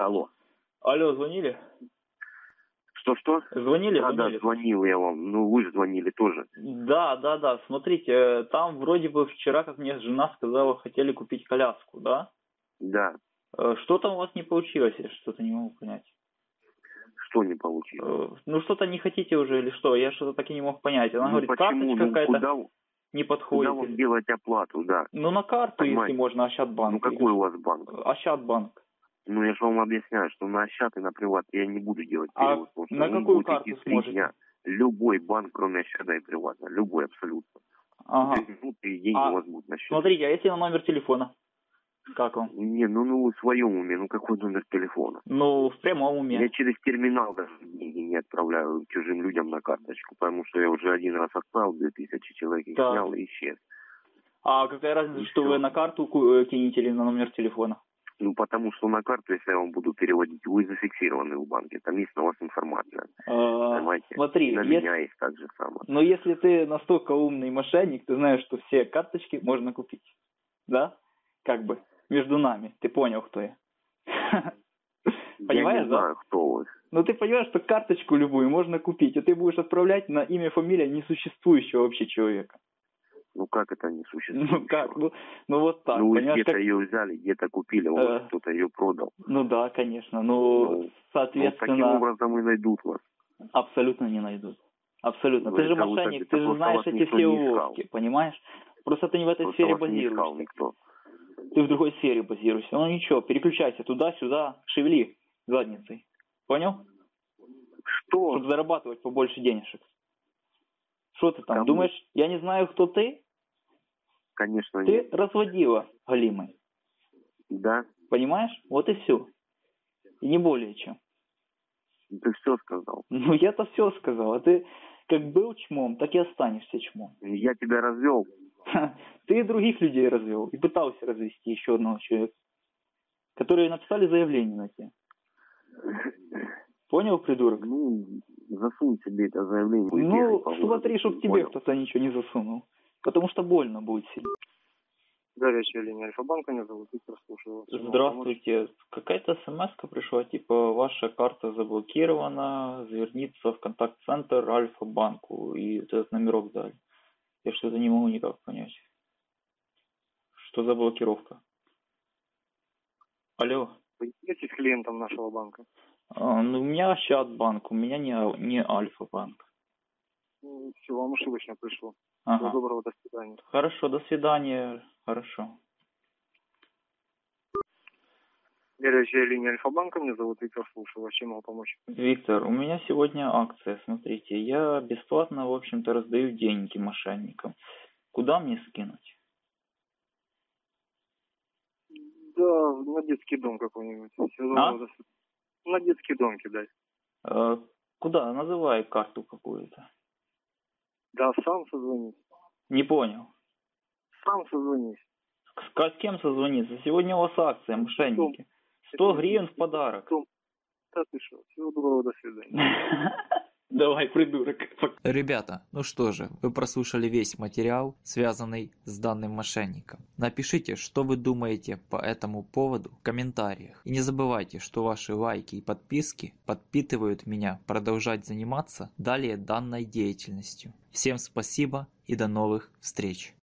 Алло. Алло, звонили? Что? Звонили? Да, звонил я вам. Ну, вы же звонили тоже. Да. Смотрите, там вроде бы вчера, как мне жена сказала, хотели купить коляску, да? Да. Что там у вас не получилось? Я что-то не могу понять. Что не получилось? Ну, что-то не хотите уже или что? Я что-то так и не мог понять. Она говорит, почему? карточка какая-то не подходит. Куда вам делать оплату, да? Ну, на карту, Понимаете? если можно, Ощадбанк. Ну, какой у вас банк? Ощадбанк. Ну, я же вам объясняю, что на Ощад и на Приват я не буду делать перевод. А на какую карту сможете? Дня. Любой банк, кроме Ощада и Привата. Любой абсолютно. Ага. И деньги у вас будут на счете. Смотрите, а если на номер телефона? Как вам? Не, ну в своем уме, какой номер телефона? Ну, в прямом уме. Я через терминал даже деньги не отправляю чужим людям на карточку, потому что я уже один раз отправил, 2000 человек их снял и исчез. А какая разница, что вы на карту кинете или на номер телефона? Ну, потому что на карту, если я вам буду переводить, вы зафиксированы в банке, там есть на вас информация. Понимаете? Смотри, на меня есть так же самое. Но если ты настолько умный мошенник, ты знаешь, что все карточки можно купить. Да? Как бы. Между нами. Ты понял, кто я? Понимаешь, я не знаю, кто вы. Ну, ты понимаешь, что карточку любую можно купить, а ты будешь отправлять на имя, фамилия несуществующего вообще человека. Ну, как это несуществующего? Ну, как? Ну вот так. Ну, вы где-то ее взяли, где-то купили, может, кто-то ее продал. Ну, да, конечно. Ну, соответственно... таким образом и найдут вас. Абсолютно не найдут. Абсолютно. Ты же мошенник, ты же знаешь эти все уловки, понимаешь? Просто ты не в этой сфере базируешься. Никто. Ты в другой сфере базируешься. Ну ничего, переключайся туда-сюда, шевели задницей. Понял? Что? Чтобы зарабатывать побольше денежек. Что ты там, Кому? думаешь, я не знаю, кто ты? Конечно, ты нет. Ты разводила галимой. Да. Понимаешь? Вот и все. И не более чем. Ты все сказал. Ну я-то все сказал, а ты как был чмом, так и останешься чмом. Я тебя развел. Ты и других людей развел. И пытался развести еще одного человека, которые написали заявление на тебя. Понял, придурок? Ну, засунь себе это заявление. Ну, смотри, чтоб тебе кто-то ничего не засунул. Потому что больно будет сильно. Горячая линия Альфа-банка, меня зовут Виктор, слушаю. Здравствуйте. Какая-то смс-ка пришла, типа, ваша карта заблокирована, верниться в контакт-центр Альфа-банку. И вот этот номерок дали. Я что-то не могу никак понять. Что за блокировка? Алло. Вы являетесь клиентом нашего банка? Ну, у меня Ощадбанк, у меня не Альфа-банк. Все, вам ошибочно пришло. Ага. Всего доброго, до свидания. Хорошо, до свидания. Хорошо. Горячая линия Альфа-банка, меня зовут Виктор, слушаю вас, чем могу помочь? Виктор, у меня сегодня акция, смотрите. Я бесплатно, в общем-то, раздаю деньги мошенникам. Куда мне скинуть? Да, на детский дом какой-нибудь. Всего доброго, до свидания. На детский дом кидай. Куда? Называй карту какую-то. Да, сам созвонись. Не понял. Сам созвонись. С кем созвониться? Сегодня у вас акция, мошенники. 100 гривен в подарок. Да ты что? Всего доброго, до свидания. Давай, придурок. Ребята, ну что же, вы прослушали весь материал, связанный с данным мошенником. Напишите, что вы думаете по этому поводу в комментариях. И не забывайте, что ваши лайки и подписки подпитывают меня продолжать заниматься далее данной деятельностью. Всем спасибо и до новых встреч.